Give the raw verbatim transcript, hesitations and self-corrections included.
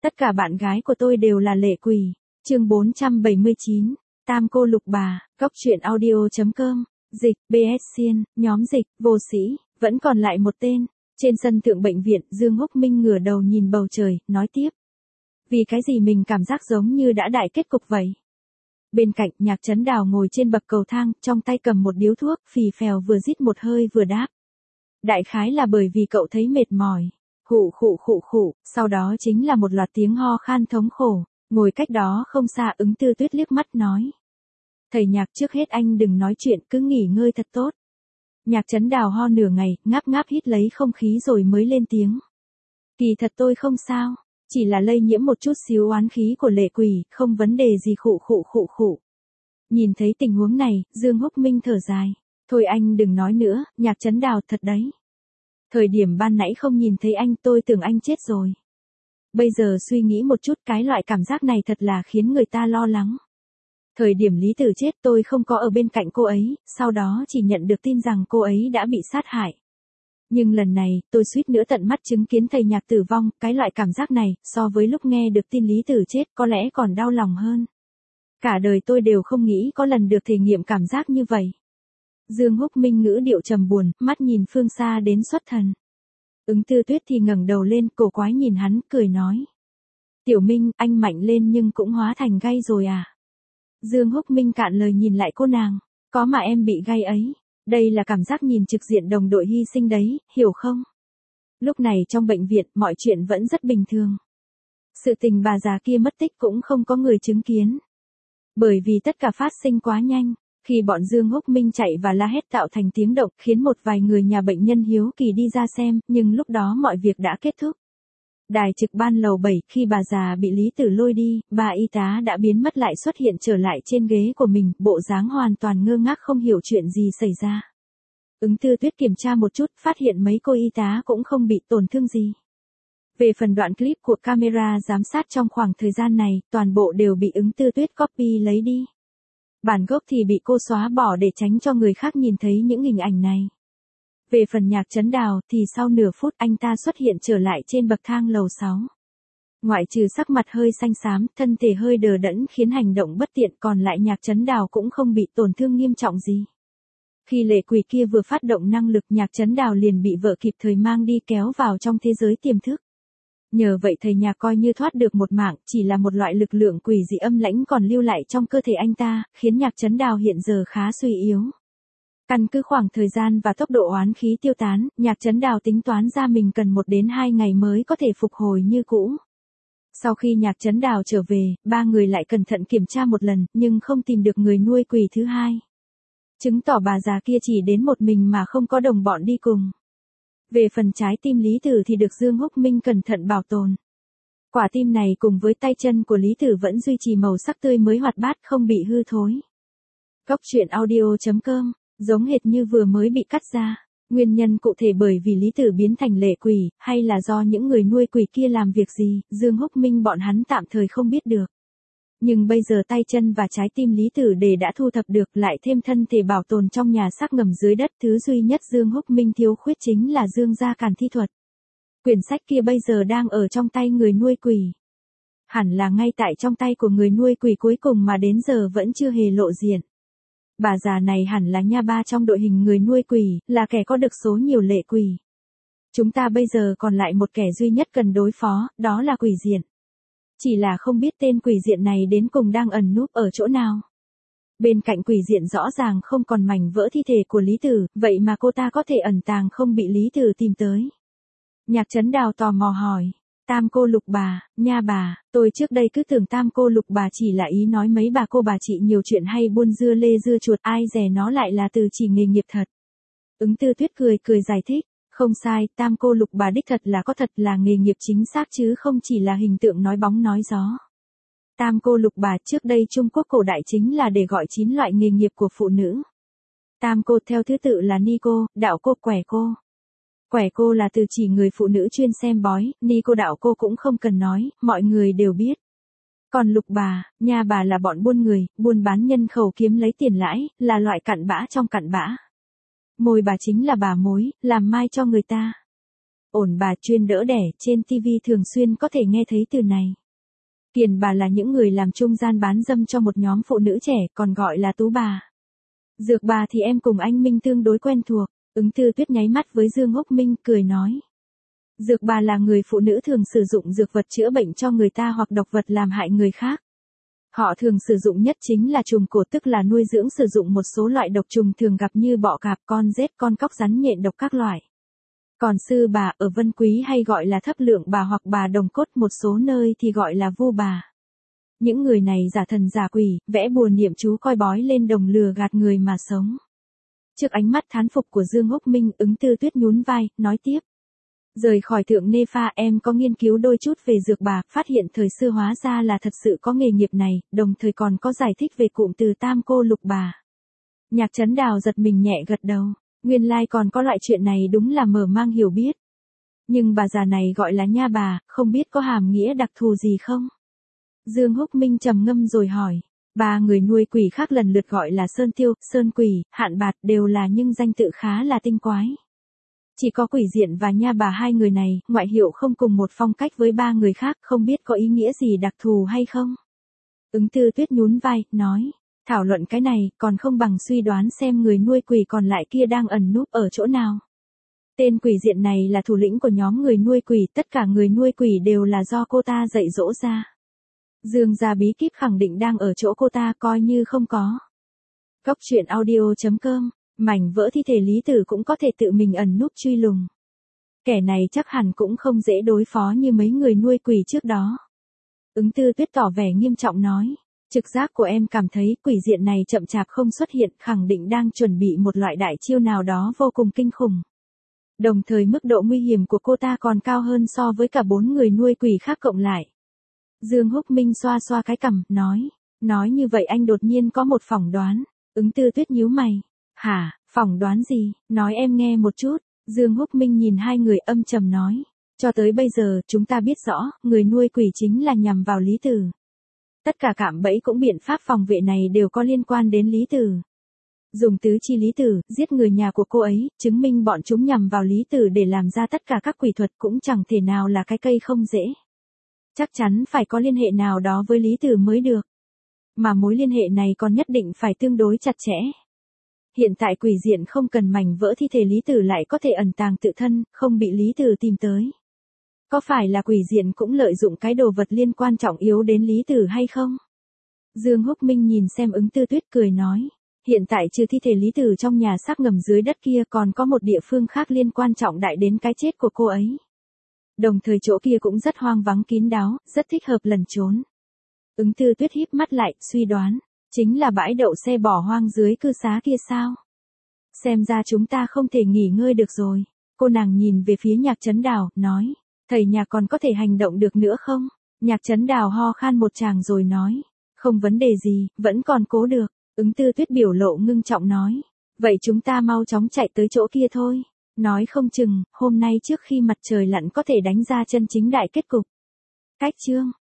Tất cả bạn gái của tôi đều là lệ quỷ. Chương bốn trăm bảy mươi chín, Tam cô lục bà, Cóc truyện audio chấm com, dịch, bê ét Xiên, nhóm dịch, vô sĩ, vẫn còn lại một tên. Trên sân thượng bệnh viện, Dương Húc Minh ngửa đầu nhìn bầu trời, nói tiếp. Vì cái gì mình cảm giác giống như đã đại kết cục vậy? Bên cạnh, Nhạc Trấn Đào ngồi trên bậc cầu thang, trong tay cầm một điếu thuốc, phì phèo vừa rít một hơi vừa đáp. Đại khái là bởi vì cậu thấy mệt mỏi. Khụ khụ khụ khụ, sau đó chính là một loạt tiếng ho khan thống khổ, ngồi cách đó không xa Ứng Tư Tuyết liếc mắt nói. Thầy Nhạc, trước hết anh đừng nói chuyện, cứ nghỉ ngơi thật tốt. Nhạc Trấn Đào ho nửa ngày, ngáp ngáp hít lấy không khí rồi mới lên tiếng. Kỳ thật tôi không sao, chỉ là lây nhiễm một chút xíu oán khí của lệ quỷ, không vấn đề gì. Khụ khụ khụ khụ. Nhìn thấy tình huống này, Dương Húc Minh thở dài. Thôi anh đừng nói nữa, Nhạc Trấn Đào, thật đấy. Thời điểm ban nãy không nhìn thấy anh, tôi tưởng anh chết rồi. Bây giờ suy nghĩ một chút, cái loại cảm giác này thật là khiến người ta lo lắng. Thời điểm Lý Tử chết tôi không có ở bên cạnh cô ấy, sau đó chỉ nhận được tin rằng cô ấy đã bị sát hại. Nhưng lần này, tôi suýt nữa tận mắt chứng kiến thầy Nhạc tử vong, cái loại cảm giác này, so với lúc nghe được tin Lý Tử chết có lẽ còn đau lòng hơn. Cả đời tôi đều không nghĩ có lần được thể nghiệm cảm giác như vậy. Dương Húc Minh ngữ điệu trầm buồn, mắt nhìn phương xa đến xuất thần. Ứng Tư Tuyết thì ngẩng đầu lên, cổ quái nhìn hắn, cười nói. Tiểu Minh, anh mạnh lên nhưng cũng hóa thành gai rồi à? Dương Húc Minh cạn lời nhìn lại cô nàng. Có mà em bị gai ấy. Đây là cảm giác nhìn trực diện đồng đội hy sinh đấy, hiểu không? Lúc này trong bệnh viện, mọi chuyện vẫn rất bình thường. Sự tình bà già kia mất tích cũng không có người chứng kiến. Bởi vì tất cả phát sinh quá nhanh. Khi bọn Dương Húc Minh chạy và la hét tạo thành tiếng động, khiến một vài người nhà bệnh nhân hiếu kỳ đi ra xem, nhưng lúc đó mọi việc đã kết thúc. Đài trực ban lầu bảy, khi bà già bị Lý Tử lôi đi, bà y tá đã biến mất lại xuất hiện trở lại trên ghế của mình, bộ dáng hoàn toàn ngơ ngác không hiểu chuyện gì xảy ra. Ứng Tư Tuyết kiểm tra một chút, phát hiện mấy cô y tá cũng không bị tổn thương gì. Về phần đoạn clip của camera giám sát trong khoảng thời gian này, toàn bộ đều bị Ứng Tư Tuyết copy lấy đi. Bản gốc thì bị cô xóa bỏ để tránh cho người khác nhìn thấy những hình ảnh này. Về phần Nhạc Trấn Đào thì sau nửa phút anh ta xuất hiện trở lại trên bậc thang lầu sáu. Ngoại trừ sắc mặt hơi xanh xám, thân thể hơi đờ đẫn khiến hành động bất tiện, còn lại Nhạc Trấn Đào cũng không bị tổn thương nghiêm trọng gì. Khi lệ quỷ kia vừa phát động năng lực, Nhạc Trấn Đào liền bị vợ kịp thời mang đi kéo vào trong thế giới tiềm thức. Nhờ vậy thầy Nhạc coi như thoát được một mạng, chỉ là một loại lực lượng quỷ dị âm lãnh còn lưu lại trong cơ thể anh ta, khiến Nhạc Trấn Đào hiện giờ khá suy yếu. Căn cứ khoảng thời gian và tốc độ oán khí tiêu tán, Nhạc Trấn Đào tính toán ra mình cần một đến hai ngày mới có thể phục hồi như cũ. Sau khi Nhạc Trấn Đào trở về, ba người lại cẩn thận kiểm tra một lần, nhưng không tìm được người nuôi quỷ thứ hai. Chứng tỏ bà già kia chỉ đến một mình mà không có đồng bọn đi cùng. Về phần trái tim Lý Tử thì được Dương Húc Minh cẩn thận bảo tồn. Quả tim này cùng với tay chân của Lý Tử vẫn duy trì màu sắc tươi mới hoạt bát, không bị hư thối. Cóc truyện audio chấm com, giống hệt như vừa mới bị cắt ra. Nguyên nhân cụ thể bởi vì Lý Tử biến thành lệ quỷ, hay là do những người nuôi quỷ kia làm việc gì, Dương Húc Minh bọn hắn tạm thời không biết được. Nhưng bây giờ tay chân và trái tim Lý Tử để đã thu thập được, lại thêm thân thể bảo tồn trong nhà xác ngầm dưới đất, thứ duy nhất Dương Húc Minh thiếu khuyết chính là Dương gia càn thi thuật. Quyển sách kia bây giờ đang ở trong tay người nuôi quỷ. Hẳn là ngay tại trong tay của người nuôi quỷ cuối cùng mà đến giờ vẫn chưa hề lộ diện. Bà già này hẳn là nha ba trong đội hình người nuôi quỷ, là kẻ có được số nhiều lệ quỷ. Chúng ta bây giờ còn lại một kẻ duy nhất cần đối phó, đó là quỷ diện. Chỉ là không biết tên quỷ diện này đến cùng đang ẩn núp ở chỗ nào. Bên cạnh quỷ diện rõ ràng không còn mảnh vỡ thi thể của Lý Tử, vậy mà cô ta có thể ẩn tàng không bị Lý Tử tìm tới. Nhạc Trấn Đào tò mò hỏi. Tam cô lục bà, nha bà, tôi trước đây cứ tưởng tam cô lục bà chỉ là ý nói mấy bà cô bà chị nhiều chuyện hay buôn dưa lê dưa chuột, ai dè nó lại là từ chỉ nghề nghiệp thật. Ứng Tư Tuyết cười cười giải thích. Không sai, tam cô lục bà đích thật là có thật, là nghề nghiệp chính xác chứ không chỉ là hình tượng nói bóng nói gió. Tam cô lục bà trước đây Trung Quốc cổ đại chính là để gọi chín loại nghề nghiệp của phụ nữ. Tam cô theo thứ tự là ni cô, đạo cô, quẻ cô. Quẻ cô là từ chỉ người phụ nữ chuyên xem bói, ni cô đạo cô cũng không cần nói, mọi người đều biết. Còn lục bà, nha bà là bọn buôn người, buôn bán nhân khẩu kiếm lấy tiền lãi, là loại cặn bã trong cặn bã. Mồi bà chính là bà mối, làm mai cho người ta. ổn bà, chuyên đỡ đẻ, trên ti vi thường xuyên có thể nghe thấy từ này. Kiền bà là những người làm trung gian bán dâm cho một nhóm phụ nữ trẻ, còn gọi là tú bà. Dược bà thì em cùng anh Minh tương đối quen thuộc. Ứng Tư Tuyết nháy mắt với Dương Húc Minh, cười nói. Dược bà là người phụ nữ thường sử dụng dược vật chữa bệnh cho người ta hoặc độc vật làm hại người khác. Họ thường sử dụng nhất chính là trùng cổ, tức là nuôi dưỡng sử dụng một số loại độc trùng thường gặp như bọ cạp, con rết, con cóc, rắn nhện độc các loại. Còn sư bà ở Vân Quý hay gọi là thấp lượng bà hoặc bà đồng cốt, một số nơi thì gọi là vu bà. Những người này giả thần giả quỷ, vẽ bùa niệm chú coi bói lên đồng lừa gạt người mà sống. Trước ánh mắt thán phục của Dương Húc Minh, Ứng Tư Tuyết nhún vai, nói tiếp. Rời khỏi Thượng Nê Pha, em có nghiên cứu đôi chút về dược bà, phát hiện thời xưa hóa ra là thật sự có nghề nghiệp này, đồng thời còn có giải thích về cụm từ tam cô lục bà. Nhạc Trấn Đào giật mình nhẹ gật đầu, nguyên lai còn có loại chuyện này, đúng là mở mang hiểu biết. Nhưng bà già này gọi là nha bà, không biết có hàm nghĩa đặc thù gì không? Dương Húc Minh trầm ngâm rồi hỏi. Ba người nuôi quỷ khác lần lượt gọi là Sơn Tiêu, Sơn Quỷ, Hạn Bạt, đều là nhưng danh tự khá là tinh quái. Chỉ có Quỷ Diện và Nha Bà hai người này, ngoại hiệu không cùng một phong cách với ba người khác, không biết có ý nghĩa gì đặc thù hay không? Ứng Tư Tuyết nhún vai, nói, thảo luận cái này, còn không bằng suy đoán xem người nuôi quỷ còn lại kia đang ẩn núp ở chỗ nào. Tên Quỷ Diện này là thủ lĩnh của nhóm người nuôi quỷ, tất cả người nuôi quỷ đều là do cô ta dạy dỗ ra. Dương gia bí kíp khẳng định đang ở chỗ cô ta, coi như không có. Cốc truyện audio chấm com, mảnh vỡ thi thể Lý Tử cũng có thể tự mình ẩn núp truy lùng. Kẻ này chắc hẳn cũng không dễ đối phó như mấy người nuôi quỷ trước đó. Ứng Tư Tuyết tỏ vẻ nghiêm trọng nói, trực giác của em cảm thấy Quỷ Diện này chậm chạp không xuất hiện, khẳng định đang chuẩn bị một loại đại chiêu nào đó vô cùng kinh khủng. Đồng thời mức độ nguy hiểm của cô ta còn cao hơn so với cả bốn người nuôi quỷ khác cộng lại. Dương Húc Minh xoa xoa cái cằm, nói, nói như vậy anh đột nhiên có một phỏng đoán. Ứng Tư Tuyết nhíu mày, hả, phỏng đoán gì, nói em nghe một chút. Dương Húc Minh nhìn hai người âm trầm nói, cho tới bây giờ chúng ta biết rõ, người nuôi quỷ chính là nhằm vào Lý Tử. Tất cả cạm bẫy cũng biện pháp phòng vệ này đều có liên quan đến Lý Tử. Dùng tứ chi Lý Tử, giết người nhà của cô ấy, chứng minh bọn chúng nhằm vào Lý Tử để làm ra tất cả các quỷ thuật cũng chẳng thể nào là cái cây không dễ. Chắc chắn phải có liên hệ nào đó với Lý Tử mới được. Mà mối liên hệ này còn nhất định phải tương đối chặt chẽ. Hiện tại Quỷ Diện không cần mảnh vỡ thi thể Lý Tử lại có thể ẩn tàng tự thân, không bị Lý Tử tìm tới. Có phải là Quỷ Diện cũng lợi dụng cái đồ vật liên quan trọng yếu đến Lý Tử hay không? Dương Húc Minh nhìn xem Ứng Tư Tuyết cười nói, hiện tại trừ thi thể Lý Tử trong nhà xác ngầm dưới đất kia còn có một địa phương khác liên quan trọng đại đến cái chết của cô ấy. Đồng thời chỗ kia cũng rất hoang vắng kín đáo, rất thích hợp lẩn trốn. Ứng Tư Tuyết híp mắt lại, suy đoán, chính là bãi đậu xe bỏ hoang dưới cư xá kia sao? Xem ra chúng ta không thể nghỉ ngơi được rồi. Cô nàng nhìn về phía Nhạc Trấn Đào, nói, thầy Nhạc còn có thể hành động được nữa không? Nhạc Trấn Đào ho khan một tràng rồi nói, không vấn đề gì, vẫn còn cố được. Ứng Tư Tuyết biểu lộ ngưng trọng nói, vậy chúng ta mau chóng chạy tới chỗ kia thôi. Nói không chừng, hôm nay trước khi mặt trời lặn có thể đánh ra chân chính đại kết cục. Cách chương